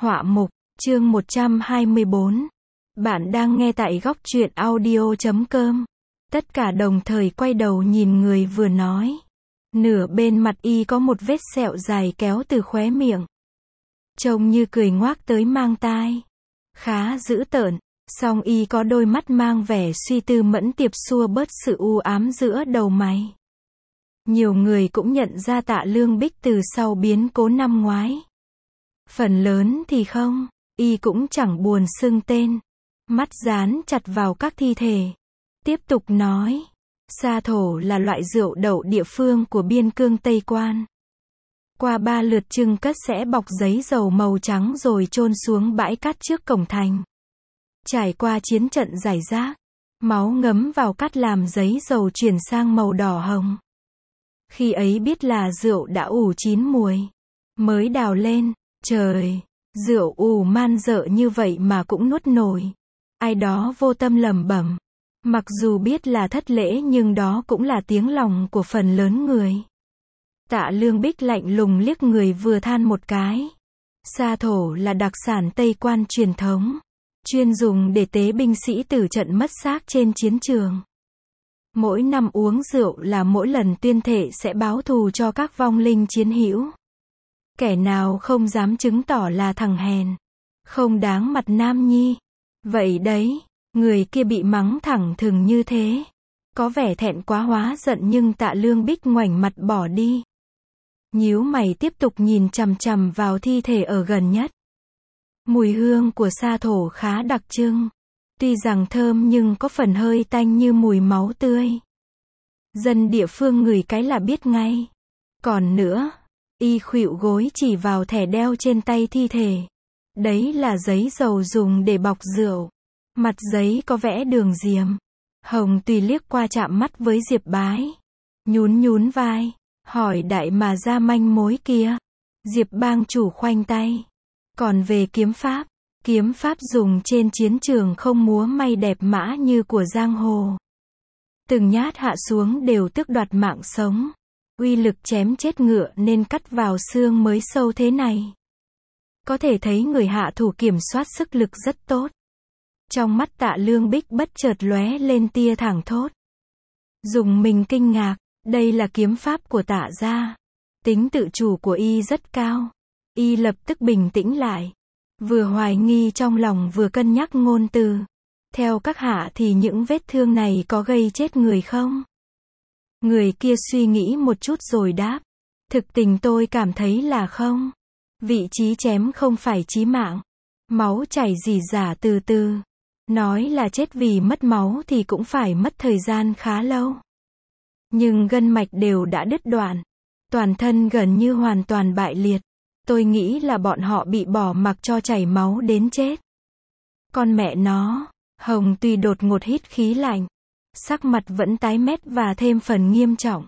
Họa mục, chương 124. Bạn đang nghe tại góc truyện audio.com. Tất cả đồng thời quay đầu nhìn người vừa nói. Nửa bên mặt y có một vết sẹo dài kéo từ khóe miệng. Trông như cười ngoác tới mang tai. Khá dữ tợn, song y có đôi mắt mang vẻ suy tư mẫn tiệp xua bớt sự u ám giữa đầu mày. Nhiều người cũng nhận ra Tạ Lương Bích từ sau biến cố năm ngoái. Phần lớn thì không, y cũng chẳng buồn xưng tên. Mắt dán chặt vào các thi thể. Tiếp tục nói, sa thổ là loại rượu đậu địa phương của biên cương Tây Quan. Qua 3 lượt trưng cất sẽ bọc giấy dầu màu trắng rồi chôn xuống bãi cát trước cổng thành. Trải qua chiến trận rải rác, máu ngấm vào cát làm giấy dầu chuyển sang màu đỏ hồng. Khi ấy biết là rượu đã ủ chín mùi, mới đào lên. Trời, rượu ủ man dợ như vậy mà cũng nuốt nổi. Ai đó vô tâm lẩm bẩm. Mặc dù biết là thất lễ nhưng đó cũng là tiếng lòng của phần lớn người. Tạ Lương Bích lạnh lùng liếc người vừa than một cái. Sa thổ là đặc sản Tây Quan truyền thống, chuyên dùng để tế binh sĩ tử trận mất xác trên chiến trường. Mỗi năm uống rượu là mỗi lần tuyên thệ sẽ báo thù cho các vong linh chiến hữu. Kẻ nào không dám chứng tỏ là thằng hèn, không đáng mặt nam nhi. Vậy đấy, người kia bị mắng thẳng thừng như thế. Có vẻ thẹn quá hóa giận nhưng Tạ Lương Bích ngoảnh mặt bỏ đi. Nhíu mày tiếp tục nhìn chằm chằm vào thi thể ở gần nhất. Mùi hương của sa thổ khá đặc trưng. Tuy rằng thơm nhưng có phần hơi tanh như mùi máu tươi. Dân địa phương ngửi cái là biết ngay. Còn nữa, y khuỵu gối chỉ vào thẻ đeo trên tay thi thể. Đấy là giấy dầu dùng để bọc rượu. Mặt giấy có vẽ đường diềm. Hồng Tùy liếc qua chạm mắt với Diệp Bái. Nhún vai, hỏi đại mà ra manh mối kia. Diệp bang chủ khoanh tay. Còn về kiếm pháp dùng trên chiến trường không múa may đẹp mã như của giang hồ. Từng nhát hạ xuống đều tước đoạt mạng sống. Uy lực chém chết ngựa nên cắt vào xương mới sâu thế này. Có thể thấy người hạ thủ kiểm soát sức lực rất tốt. Trong mắt Tạ Lương Bích bất chợt lóe lên tia thẳng thốt. Dùng mình kinh ngạc, đây là kiếm pháp của Tạ gia. Tính tự chủ của y rất cao. Y lập tức bình tĩnh lại. Vừa hoài nghi trong lòng vừa cân nhắc ngôn từ. Theo các hạ thì những vết thương này có gây chết người không? Người kia suy nghĩ một chút rồi đáp. Thực tình tôi cảm thấy là không. Vị trí chém không phải chí mạng. Máu chảy rỉ rả từ từ. Nói là chết vì mất máu thì cũng phải mất thời gian khá lâu. Nhưng gân mạch đều đã đứt đoạn. Toàn thân gần như hoàn toàn bại liệt. Tôi nghĩ là bọn họ bị bỏ mặc cho chảy máu đến chết. Con mẹ nó, Hồng Tùy đột ngột hít khí lạnh. Sắc mặt vẫn tái mét và thêm phần nghiêm trọng.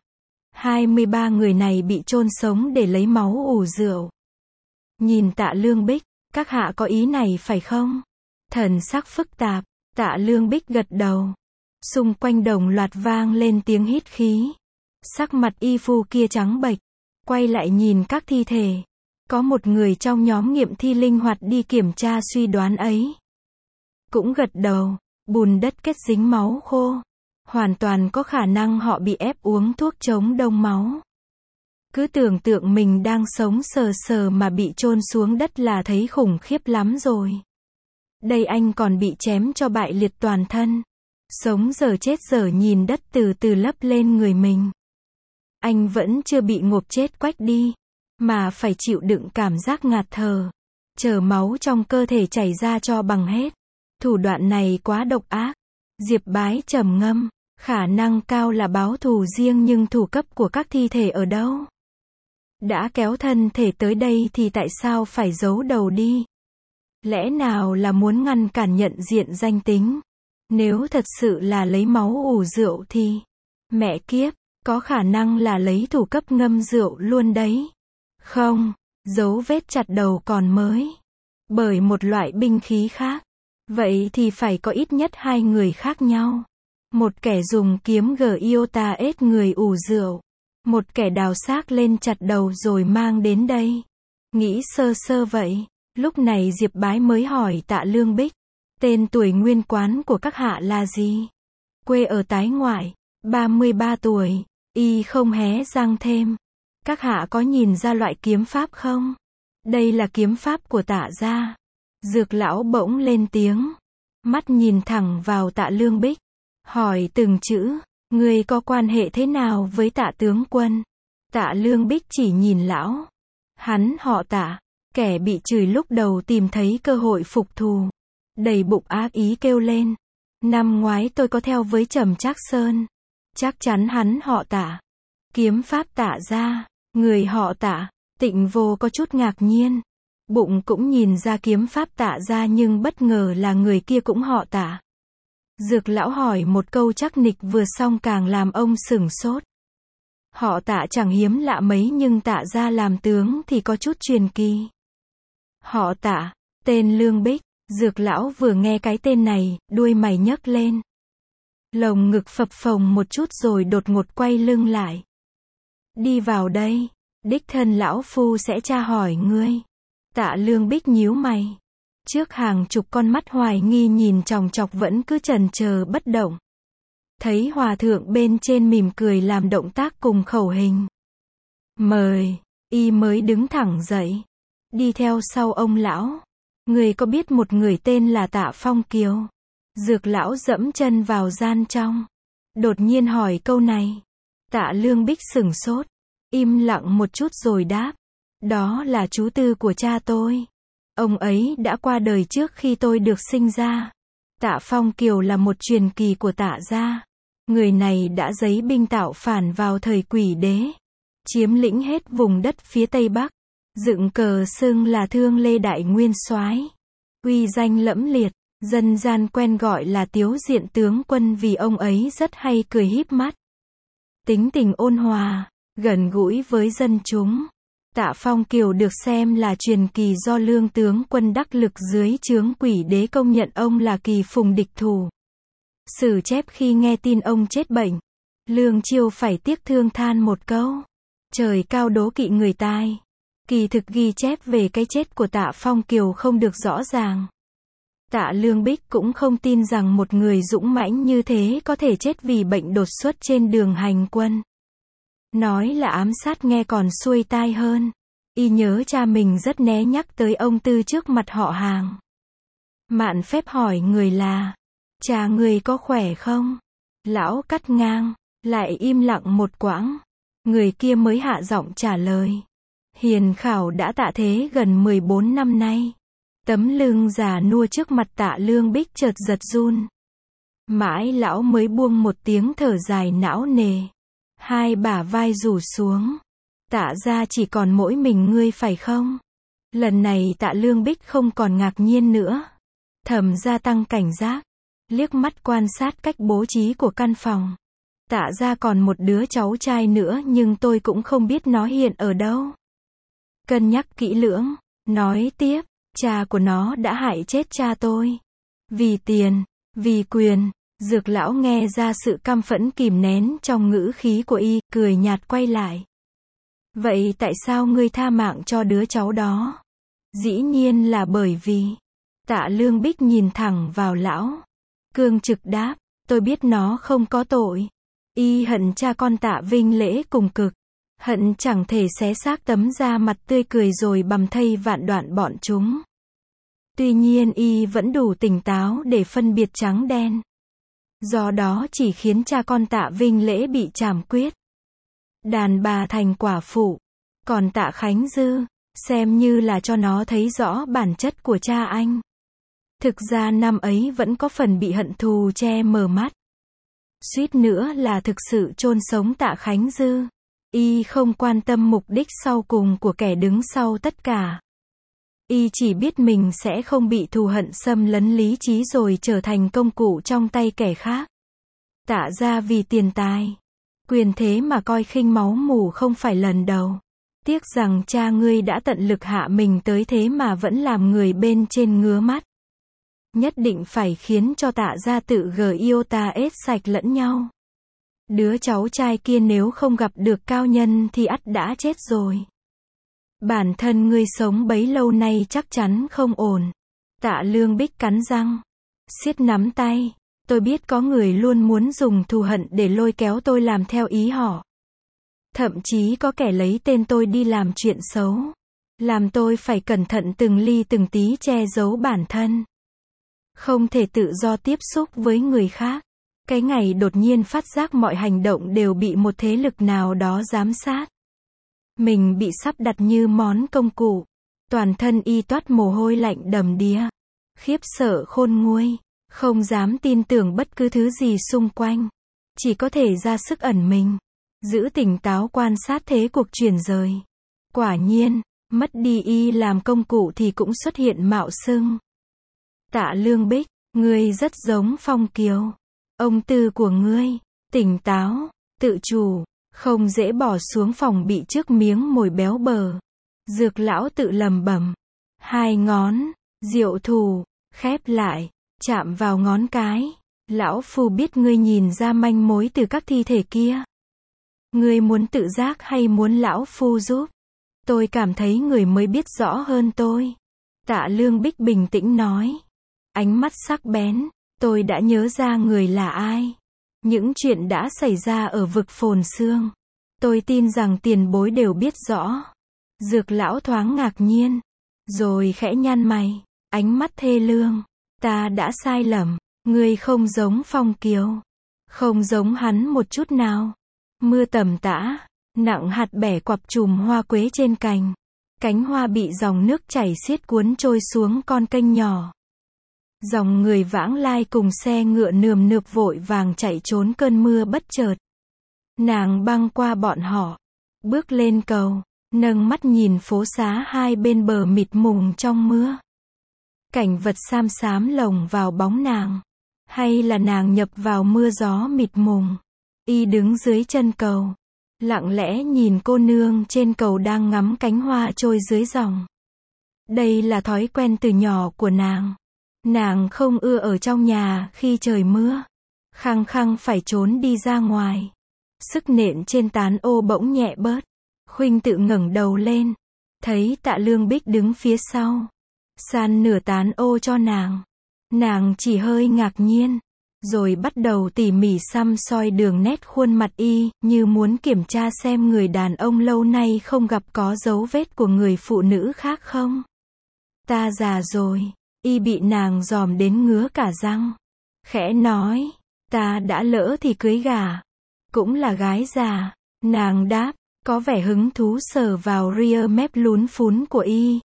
23 người này bị chôn sống để lấy máu ủ rượu. Nhìn Tạ Lương Bích, các hạ có ý này phải không? Thần sắc phức tạp, Tạ Lương Bích gật đầu. Xung quanh đồng loạt vang lên tiếng hít khí. Sắc mặt y phu kia trắng bệch, quay lại nhìn các thi thể. Có một người trong nhóm nghiệm thi linh hoạt đi kiểm tra suy đoán ấy. Cũng gật đầu, bùn đất kết dính máu khô. Hoàn toàn có khả năng họ bị ép uống thuốc chống đông máu. Cứ tưởng tượng mình đang sống sờ sờ mà bị chôn xuống đất là thấy khủng khiếp lắm rồi. Đây anh còn bị chém cho bại liệt toàn thân. Sống giờ chết giờ nhìn đất từ từ lấp lên người mình. Anh vẫn chưa bị ngộp chết quách đi, mà phải chịu đựng cảm giác ngạt thở. Chờ máu trong cơ thể chảy ra cho bằng hết. Thủ đoạn này quá độc ác. Diệp Bái trầm ngâm. Khả năng cao là báo thù riêng nhưng thủ cấp của các thi thể ở đâu? Đã kéo thân thể tới đây thì tại sao phải giấu đầu đi? Lẽ nào là muốn ngăn cản nhận diện danh tính? Nếu thật sự là lấy máu ủ rượu thì... Mẹ kiếp, có khả năng là lấy thủ cấp ngâm rượu luôn đấy. Không, dấu vết chặt đầu còn mới. Bởi một loại binh khí khác. Vậy thì phải có ít nhất 2 người khác nhau. Một kẻ dùng kiếm Giota ết người ủ rượu. Một kẻ đào xác lên chặt đầu rồi mang đến đây. Nghĩ sơ sơ vậy, Lúc này Diệp Bái mới hỏi Tạ Lương Bích, tên tuổi nguyên quán của các hạ là gì? Quê ở Tái Ngoại, 33 tuổi, y không hé răng thêm. Các hạ có nhìn ra loại kiếm pháp không? Đây là kiếm pháp của Tạ gia. Dược lão bỗng lên tiếng, mắt nhìn thẳng vào Tạ Lương Bích, hỏi từng chữ, ngươi có quan hệ thế nào với Tạ tướng quân? Tạ Lương Bích chỉ nhìn lão. Hắn họ Tạ, kẻ bị chửi lúc đầu tìm thấy cơ hội phục thù. Đầy bụng ác ý kêu lên. Năm ngoái tôi có theo với Trầm Trác Sơn. Chắc chắn hắn họ Tạ. Kiếm pháp Tạ gia, người họ Tạ. Tịnh Vô có chút ngạc nhiên. Bụng cũng nhìn ra kiếm pháp Tạ gia nhưng bất ngờ là người kia cũng họ Tạ. Dược lão hỏi một câu chắc nịch vừa xong càng làm ông sửng sốt. Họ Tạ chẳng hiếm lạ mấy nhưng Tạ gia làm tướng thì có chút truyền kỳ. Họ Tạ, tên Lương Bích. Dược lão vừa nghe cái tên này, đuôi mày nhấc lên. Lồng ngực phập phồng một chút rồi đột ngột quay lưng lại. Đi vào đây, đích thân lão phu sẽ tra hỏi ngươi. Tạ Lương Bích nhíu mày. Trước hàng chục con mắt hoài nghi nhìn chòng chọc vẫn cứ chần chờ bất động. Thấy hòa thượng bên trên mỉm cười làm động tác cùng khẩu hình. Mời, y mới đứng thẳng dậy. Đi theo sau ông lão. Người có biết một người tên là Tạ Phong Kiều? Dược lão dẫm chân vào gian trong. Đột nhiên hỏi câu này. Tạ Lương Bích sửng sốt. Im lặng một chút rồi đáp. Đó là chú tư của cha tôi. Ông ấy đã qua đời trước khi tôi được sinh ra. Tạ Phong Kiều là một truyền kỳ của Tạ gia. Người này đã giấy binh tạo phản vào thời Quỷ Đế. Chiếm lĩnh hết vùng đất phía Tây Bắc. Dựng cờ xưng là Thương Lê Đại Nguyên Soái. Uy danh lẫm liệt, dân gian quen gọi là Tiếu Diện tướng quân vì ông ấy rất hay cười híp mắt. Tính tình ôn hòa, gần gũi với dân chúng. Tạ Phong Kiều được xem là truyền kỳ do Lương tướng quân đắc lực dưới trướng Quỷ Đế công nhận ông là kỳ phùng địch thủ. Sử chép khi nghe tin ông chết bệnh, Lương Chiêu phải tiếc thương than một câu. Trời cao đố kỵ người tai. Kỳ thực ghi chép về cái chết của Tạ Phong Kiều không được rõ ràng. Tạ Lương Bích cũng không tin rằng một người dũng mãnh như thế có thể chết vì bệnh đột xuất trên đường hành quân. Nói là ám sát nghe còn xuôi tai hơn. Y nhớ cha mình rất né nhắc tới ông Tư trước mặt họ hàng. Mạn phép hỏi người là, cha người có khỏe không? Lão cắt ngang, lại im lặng một quãng. Người kia mới hạ giọng trả lời. Hiền khảo đã tạ thế gần 14 năm nay. Tấm lưng già nua trước mặt Tạ Lương Bích chợt giật run. Mãi lão mới buông một tiếng thở dài não nề. Hai bả vai rủ xuống. Tạ ra chỉ còn mỗi mình ngươi phải không? Lần này Tạ Lương Bích không còn ngạc nhiên nữa. Thầm gia tăng cảnh giác. Liếc mắt quan sát cách bố trí của căn phòng. Tạ ra còn một đứa cháu trai nữa nhưng tôi cũng không biết nó hiện ở đâu. Cân nhắc kỹ lưỡng, nói tiếp, cha của nó đã hại chết cha tôi. Vì tiền, vì quyền. Dược lão nghe ra sự căm phẫn kìm nén trong ngữ khí của y, cười nhạt quay lại. Vậy tại sao ngươi tha mạng cho đứa cháu đó? Dĩ nhiên là bởi vì. Tạ Lương Bích nhìn thẳng vào lão. Cương trực đáp, tôi biết nó không có tội. Y hận cha con Tạ Vinh Lễ cùng cực. Hận chẳng thể xé xác tấm da mặt tươi cười rồi bầm thây vạn đoạn bọn chúng. Tuy nhiên y vẫn đủ tỉnh táo để phân biệt trắng đen. Do đó chỉ khiến cha con Tạ Vinh Lễ bị trảm quyết. Đàn bà thành quả phụ. Còn Tạ Khánh Dư, xem như là cho nó thấy rõ bản chất của cha anh. Thực ra năm ấy vẫn có phần bị hận thù che mờ mắt. Suýt nữa là thực sự chôn sống Tạ Khánh Dư. Y không quan tâm mục đích sau cùng của kẻ đứng sau tất cả. Y chỉ biết mình sẽ không bị thù hận xâm lấn lý trí rồi trở thành công cụ trong tay kẻ khác. Tạ ra vì tiền tài, quyền thế mà coi khinh máu mủ không phải lần đầu. Tiếc rằng cha ngươi đã tận lực hạ mình tới thế mà vẫn làm người bên trên ngứa mắt. Nhất định phải khiến cho Tạ gia tự Giota ết sạch lẫn nhau. Đứa cháu trai kia nếu không gặp được cao nhân thì ắt đã chết rồi. Bản thân ngươi sống bấy lâu nay chắc chắn không ổn. Tạ Lương Bích cắn răng, siết nắm tay. Tôi biết có người luôn muốn dùng thù hận để lôi kéo tôi làm theo ý họ. Thậm chí có kẻ lấy tên tôi đi làm chuyện xấu. Làm tôi phải cẩn thận từng ly từng tí che giấu bản thân. Không thể tự do tiếp xúc với người khác. Cái ngày đột nhiên phát giác mọi hành động đều bị một thế lực nào đó giám sát. Mình bị sắp đặt như món công cụ. Toàn thân y toát mồ hôi lạnh đầm đìa. Khiếp sợ khôn nguôi. Không dám tin tưởng bất cứ thứ gì xung quanh. Chỉ có thể ra sức ẩn mình. Giữ tỉnh táo quan sát thế cuộc chuyển rời. Quả nhiên, mất đi y làm công cụ thì cũng xuất hiện mạo xưng. Tạ Lương Bích, ngươi rất giống Phong Kiều. Ông tư của ngươi, tỉnh táo, tự chủ, không dễ bỏ xuống phòng bị trước miếng mồi béo bở. Dược lão tự lầm bẩm. Hai ngón, diệu thủ, khép lại, chạm vào ngón cái. Lão phu biết ngươi nhìn ra manh mối từ các thi thể kia. Ngươi muốn tự giác hay muốn lão phu giúp? Tôi cảm thấy người mới biết rõ hơn tôi. Tạ Lương Bích bình tĩnh nói. Ánh mắt sắc bén. Tôi đã nhớ ra người là ai. Những chuyện đã xảy ra ở vực Phồn Xương. Tôi tin rằng tiền bối đều biết rõ. Dược lão thoáng ngạc nhiên. Rồi khẽ nhăn mày. Ánh mắt thê lương. Ta đã sai lầm. Ngươi không giống Phong Kiều. Không giống hắn một chút nào. Mưa tầm tã. Nặng hạt bẻ quặp chùm hoa quế trên cành. Cánh hoa bị dòng nước chảy xiết cuốn trôi xuống con kênh nhỏ. Dòng người vãng lai cùng xe ngựa nườm nượp vội vàng chạy trốn cơn mưa bất chợt. Nàng băng qua bọn họ. Bước lên cầu. Nâng mắt nhìn phố xá hai bên bờ mịt mùng trong mưa. Cảnh vật xám xám lồng vào bóng nàng. Hay là nàng nhập vào mưa gió mịt mùng. Y đứng dưới chân cầu. Lặng lẽ nhìn cô nương trên cầu đang ngắm cánh hoa trôi dưới dòng. Đây là thói quen từ nhỏ của nàng. Nàng không ưa ở trong nhà khi trời mưa. Khăng khăng phải trốn đi ra ngoài. Sức nện trên tán ô bỗng nhẹ bớt. Khuynh tự ngẩng đầu lên. Thấy Tạ Lương Bích đứng phía sau. San nửa tán ô cho nàng. Nàng chỉ hơi ngạc nhiên. Rồi bắt đầu tỉ mỉ săm soi đường nét khuôn mặt y, như muốn kiểm tra xem người đàn ông lâu nay không gặp có dấu vết của người phụ nữ khác không. Ta già rồi, y bị nàng dòm đến ngứa cả răng. Khẽ nói, ta đã lỡ thì cưới gả. Cũng là gái già. Nàng đáp, có vẻ hứng thú sờ vào ria mép lún phún của y.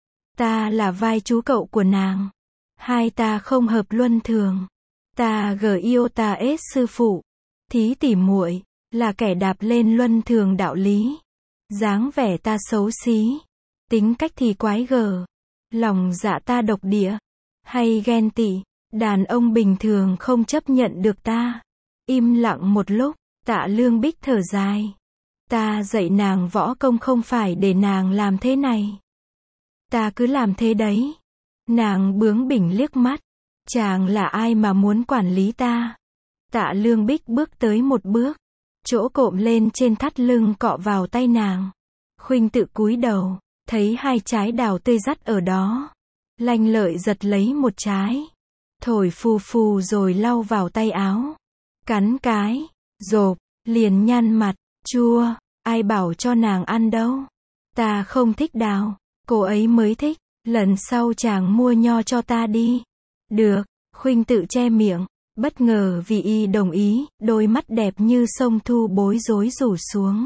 Ta là vai chú cậu của nàng. Hai ta không hợp luân thường. Ta Giota S sư phụ, thí tỉ muội, là kẻ đạp lên luân thường đạo lý. Dáng vẻ ta xấu xí, tính cách thì quái gở. Lòng dạ ta độc địa, hay ghen tị, đàn ông bình thường không chấp nhận được ta. Im lặng một lúc, Tạ Lương Bích thở dài. Ta dạy nàng võ công không phải để nàng làm thế này. Ta cứ làm thế đấy. Nàng bướng bỉnh liếc mắt. Chàng là ai mà muốn quản lý ta? Tạ Lương Bích bước tới một bước. Chỗ cộm lên trên thắt lưng cọ vào tay nàng. Khuynh tự cúi đầu. Thấy hai trái đào tươi rắt ở đó. Lanh lợi giật lấy một trái. Thổi phù phù rồi lau vào tay áo. Cắn cái. Rộp. Liền nhăn mặt. Chua. Ai bảo cho nàng ăn đâu. Ta không thích đào. Cô ấy mới thích. Lần sau chàng mua nho cho ta đi. Được. Khuynh tự che miệng. Bất ngờ vì y đồng ý. Đôi mắt đẹp như sông thu bối rối rủ xuống.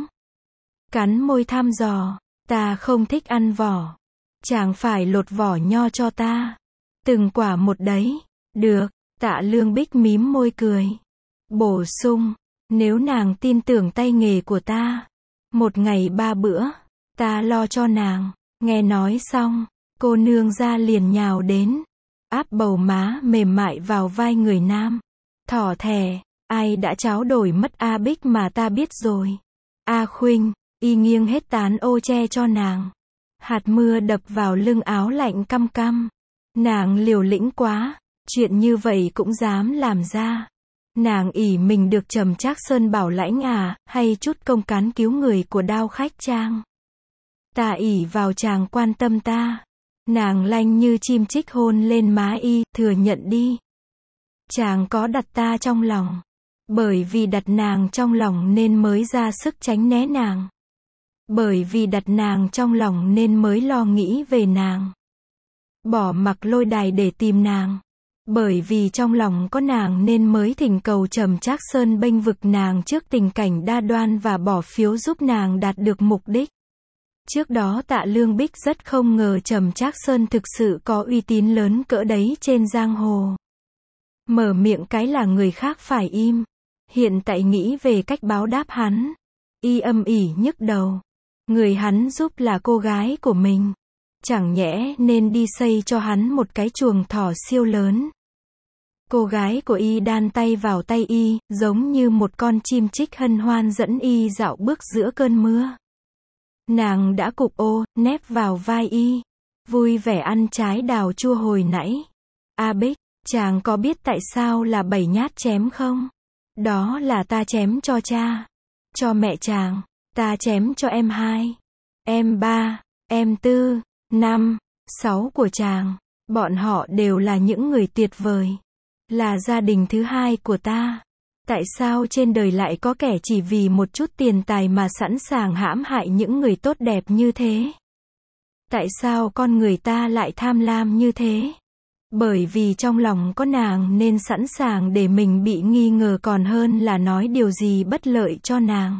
Cắn môi thăm dò. Ta không thích ăn vỏ. Chàng phải lột vỏ nho cho ta. Từng quả một đấy. Được. Tạ Lương Bích mím môi cười. Bổ sung. Nếu nàng tin tưởng tay nghề của ta. Một ngày 3 bữa. Ta lo cho nàng. Nghe nói xong. Cô nương ra liền nhào đến. Áp bầu má mềm mại vào vai người nam. Thỏ thẻ. Ai đã tráo đổi mất A Bích mà ta biết rồi. A Khuynh. Y nghiêng hết tán ô che cho nàng. Hạt mưa đập vào lưng áo lạnh căm căm. Nàng liều lĩnh quá. Chuyện như vậy cũng dám làm ra. Nàng ỷ mình được Trầm Trác Sơn bảo lãnh à, hay chút công cán cứu người của Đao Khách Trang. Ta ỷ vào chàng quan tâm ta. Nàng lanh như chim chích hôn lên má y, thừa nhận đi. Chàng có đặt ta trong lòng. Bởi vì đặt nàng trong lòng nên mới ra sức tránh né nàng. Bởi vì đặt nàng trong lòng nên mới lo nghĩ về nàng. Bỏ mặc lôi đài để tìm nàng. Bởi vì trong lòng có nàng nên mới thỉnh cầu Trầm Trác Sơn bênh vực nàng trước tình cảnh đa đoan và bỏ phiếu giúp nàng đạt được mục đích. Trước đó Tạ Lương Bích rất không ngờ Trầm Trác Sơn thực sự có uy tín lớn cỡ đấy trên giang hồ. Mở miệng cái là người khác phải im. Hiện tại nghĩ về cách báo đáp hắn. Y âm ỉ nhức đầu. Người hắn giúp là cô gái của mình. Chẳng nhẽ nên đi xây cho hắn một cái chuồng thỏ siêu lớn. Cô gái của y đan tay vào tay y, giống như một con chim chích hân hoan dẫn y dạo bước giữa cơn mưa. Nàng đã cụp ô, nép vào vai y. Vui vẻ ăn trái đào chua hồi nãy. A Bích, chàng có biết tại sao là 7 nhát chém không? Đó là ta chém cho cha. Cho mẹ chàng. Ta chém cho em 2. Em 3. Em 4. 5. 6 của chàng. Bọn họ đều là những người tuyệt vời. Là gia đình thứ hai của ta. Tại sao trên đời lại có kẻ chỉ vì một chút tiền tài mà sẵn sàng hãm hại những người tốt đẹp như thế? Tại sao con người ta lại tham lam như thế? Bởi vì trong lòng có nàng nên sẵn sàng để mình bị nghi ngờ còn hơn là nói điều gì bất lợi cho nàng.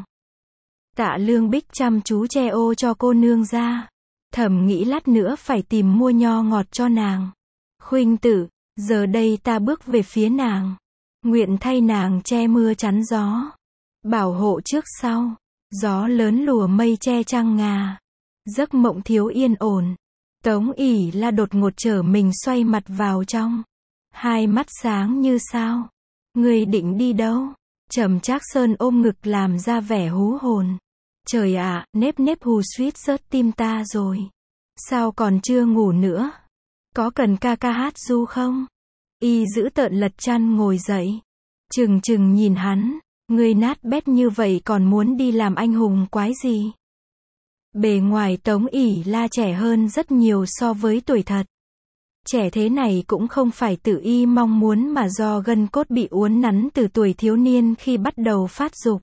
Tạ Lương Bích chăm chú che ô cho cô nương ra. Thầm nghĩ lát nữa phải tìm mua nho ngọt cho nàng. Khuynh tử, giờ đây ta bước về phía nàng. Nguyện thay nàng che mưa chắn gió. Bảo hộ trước sau. Gió lớn lùa mây che trăng ngà. Giấc mộng thiếu yên ổn. Tống ỷ la đột ngột trở mình xoay mặt vào trong. Hai mắt sáng như sao. Người định đi đâu? Trầm Trác Sơn ôm ngực làm ra vẻ hú hồn. Trời ạ, nếp nếp hù suýt rớt tim ta rồi. Sao còn chưa ngủ nữa? Có cần ca ca hát ru không? Y giữ tợn lật chăn ngồi dậy. Trừng trừng nhìn hắn. Người nát bét như vậy còn muốn đi làm anh hùng quái gì? Bề ngoài Tống ỷ la trẻ hơn rất nhiều so với tuổi thật. Trẻ thế này cũng không phải tự y mong muốn mà do gân cốt bị uốn nắn từ tuổi thiếu niên khi bắt đầu phát dục.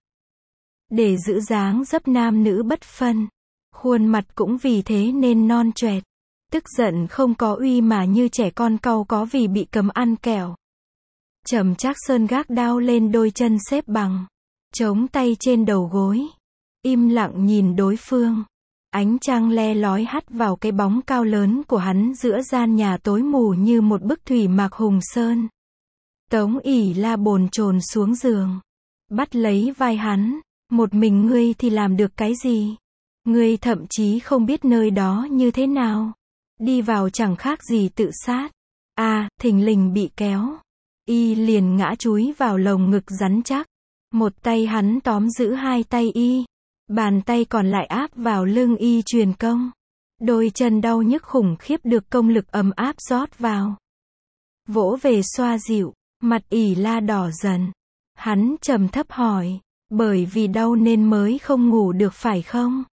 Để giữ dáng dấp nam nữ bất phân. Khuôn mặt cũng vì thế nên non choẹt. Tức giận không có uy mà như trẻ con cau có vì bị cấm ăn kẹo. Trầm Trác Sơn gác đao lên đôi chân xếp bằng. Chống tay trên đầu gối. Im lặng nhìn đối phương. Ánh trăng le lói hắt vào cái bóng cao lớn của hắn giữa gian nhà tối mù như một bức thủy mặc hùng sơn. Tống ỷ la bồn chồn xuống giường. Bắt lấy vai hắn. Một mình ngươi thì làm được cái gì? Ngươi thậm chí không biết nơi đó như thế nào. Đi vào chẳng khác gì tự sát. Thình lình bị kéo. Y liền ngã chúi vào lồng ngực rắn chắc. Một tay hắn tóm giữ hai tay y. Bàn tay còn lại áp vào lưng y truyền công. Đôi chân đau nhức khủng khiếp được công lực ấm áp rót vào. Vỗ về xoa dịu. Mặt ỷ la đỏ dần. Hắn trầm thấp hỏi. Bởi vì đau nên mới không ngủ được phải không?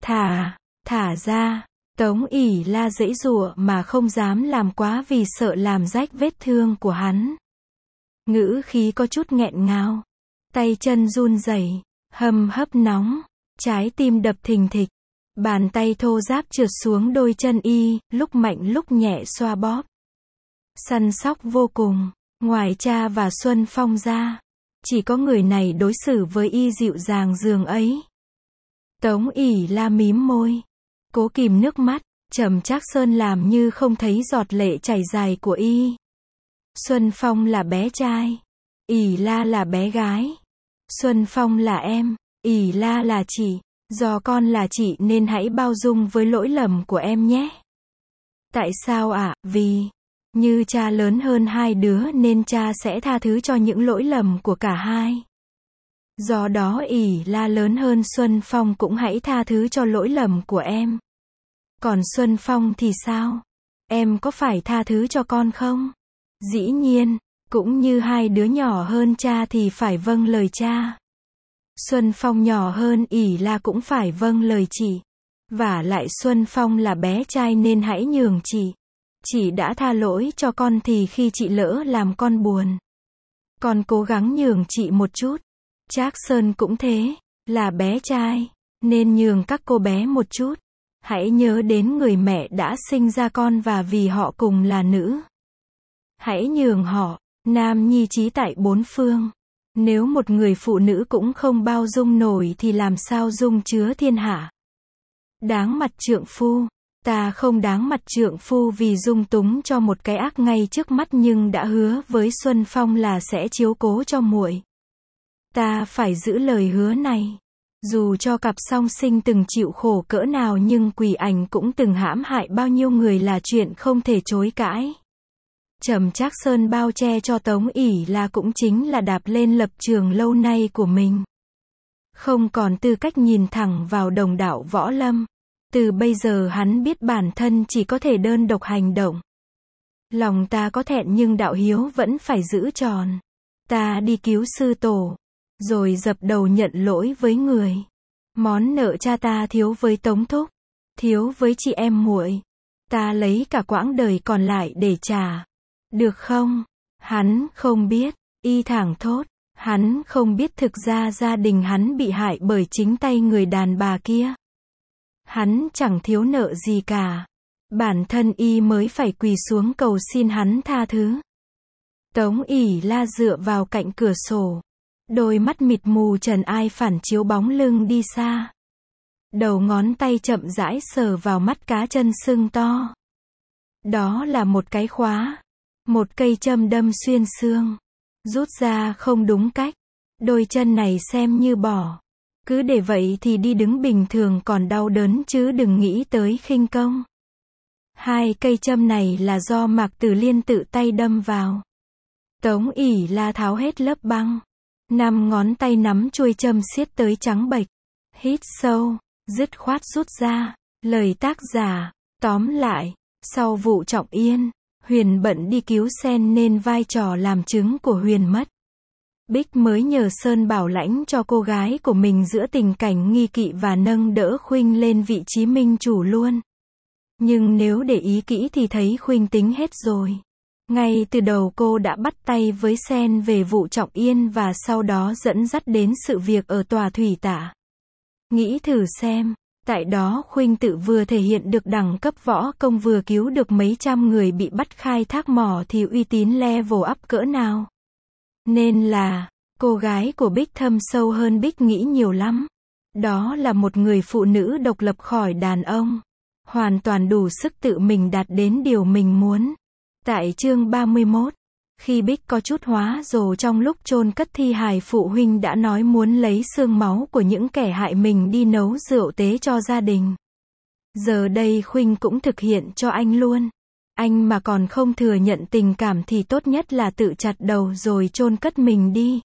Thả ra. Tống ỷ la giãy giụa mà không dám làm quá vì sợ làm rách vết thương của hắn. Ngữ khí có chút nghẹn ngào. Tay chân run rẩy, hâm hấp nóng, trái tim đập thình thịch. Bàn tay thô ráp trượt xuống đôi chân y, lúc mạnh lúc nhẹ xoa bóp. Săn sóc vô cùng, ngoài cha và Xuân Phong ra, chỉ có người này đối xử với y dịu dàng dường ấy. Tống ỷ la mím môi, cố kìm nước mắt. Trầm Trác Sơn làm như không thấy giọt lệ chảy dài của y. Xuân Phong là bé trai, ỷ la là bé gái. Xuân Phong là em, ỷ la là chị. Do con là chị nên hãy bao dung với lỗi lầm của em nhé. Tại sao ạ? Vì như cha lớn hơn hai đứa nên cha sẽ tha thứ cho những lỗi lầm của cả hai. Do đó ỷ la lớn hơn Xuân Phong cũng hãy tha thứ cho lỗi lầm của em. Còn Xuân Phong thì sao? Em có phải tha thứ cho con không? Dĩ nhiên, cũng như hai đứa nhỏ hơn cha thì phải vâng lời cha. Xuân Phong nhỏ hơn ỷ la cũng phải vâng lời chị. Vả lại Xuân Phong là bé trai nên hãy nhường chị. Chị đã tha lỗi cho con thì khi chị lỡ làm con buồn, con cố gắng nhường chị một chút. Trác Sơn cũng thế, là bé trai, nên nhường các cô bé một chút. Hãy nhớ đến người mẹ đã sinh ra con và vì họ cùng là nữ. Hãy nhường họ, nam nhi trí tại bốn phương. Nếu một người phụ nữ cũng không bao dung nổi thì làm sao dung chứa thiên hạ. Đáng mặt trượng phu. Ta không đáng mặt trượng phu vì dung túng cho một cái ác ngay trước mắt nhưng đã hứa với Xuân Phong là sẽ chiếu cố cho muội. Ta phải giữ lời hứa này. Dù cho cặp song sinh từng chịu khổ cỡ nào nhưng quỷ ảnh cũng từng hãm hại bao nhiêu người là chuyện không thể chối cãi. Trầm Trác Sơn bao che cho Tống ỷ là cũng chính là đạp lên lập trường lâu nay của mình. Không còn tư cách nhìn thẳng vào đồng đạo võ lâm. Từ bây giờ hắn biết bản thân chỉ có thể đơn độc hành động. Lòng ta có thẹn nhưng đạo hiếu vẫn phải giữ tròn. Ta đi cứu sư tổ, rồi dập đầu nhận lỗi với người. Món nợ cha ta thiếu với Tống thúc, thiếu với chị em muội, ta lấy cả quãng đời còn lại để trả. Được không? Hắn không biết, y thẳng thốt, hắn không biết thực ra gia đình hắn bị hại bởi chính tay người đàn bà kia. Hắn chẳng thiếu nợ gì cả. Bản thân y mới phải quỳ xuống cầu xin hắn tha thứ. Tống ỷ la dựa vào cạnh cửa sổ. Đôi mắt mịt mù trần ai phản chiếu bóng lưng đi xa. Đầu ngón tay chậm rãi sờ vào mắt cá chân sưng to. Đó là một cái khóa. Một cây châm đâm xuyên xương. Rút ra không đúng cách. Đôi chân này xem như bỏ. Cứ để vậy thì đi đứng bình thường còn đau đớn chứ đừng nghĩ tới khinh công. Hai cây châm này là do Mạc Tử Liên tự tay đâm vào. Tống ỷ la tháo hết lớp băng. 5 ngón tay nắm chuôi châm siết tới trắng bệch. Hít sâu, dứt khoát rút ra. Lời tác giả, tóm lại, sau vụ Trọng Yên, Huyền bận đi cứu Sen nên vai trò làm chứng của Huyền mất. Bích mới nhờ Sơn bảo lãnh cho cô gái của mình giữa tình cảnh nghi kỵ và nâng đỡ Khuynh lên vị trí minh chủ luôn. Nhưng nếu để ý kỹ thì thấy Khuynh tính hết rồi. Ngay từ đầu cô đã bắt tay với Sen về vụ Trọng Yên và sau đó dẫn dắt đến sự việc ở tòa thủy tạ. Nghĩ thử xem, tại đó Khuynh tự vừa thể hiện được đẳng cấp võ công vừa cứu được mấy trăm người bị bắt khai thác mỏ thì uy tín level up cỡ nào. Nên là, cô gái của Bích thâm sâu hơn Bích nghĩ nhiều lắm. Đó là một người phụ nữ độc lập khỏi đàn ông. Hoàn toàn đủ sức tự mình đạt đến điều mình muốn. Tại chương 31, khi Bích có chút hóa rồ trong lúc chôn cất thi hài phụ huynh đã nói muốn lấy xương máu của những kẻ hại mình đi nấu rượu tế cho gia đình. Giờ đây Khuynh cũng thực hiện cho anh luôn. Anh mà còn không thừa nhận tình cảm thì tốt nhất là tự chặt đầu rồi chôn cất mình đi.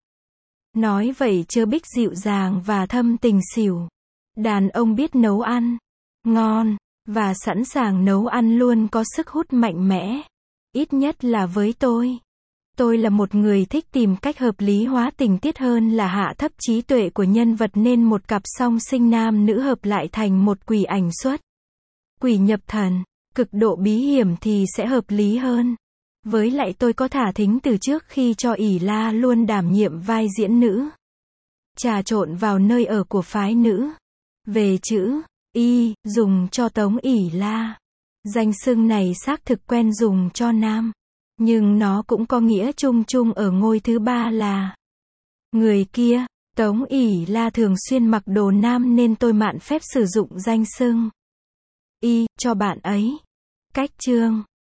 Nói vậy chưa Bích dịu dàng và thâm tình xỉu. Đàn ông biết nấu ăn ngon và sẵn sàng nấu ăn luôn có sức hút mạnh mẽ. Ít nhất là với tôi. Tôi là một người thích tìm cách hợp lý hóa tình tiết hơn là hạ thấp trí tuệ của nhân vật nên một cặp song sinh nam nữ hợp lại thành một quỷ ảnh xuất. Quỷ nhập thần, cực độ bí hiểm thì sẽ hợp lý hơn. Với lại tôi có thả thính từ trước khi cho ỷ la luôn đảm nhiệm vai diễn nữ. Trà trộn vào nơi ở của phái nữ. Về chữ y, dùng cho Tống ỷ la. Danh xưng này xác thực quen dùng cho nam. Nhưng nó cũng có nghĩa chung chung ở ngôi thứ ba là người kia. Tống ỷ la thường xuyên mặc đồ nam nên tôi mạn phép sử dụng danh xưng y cho bạn ấy. Cách chương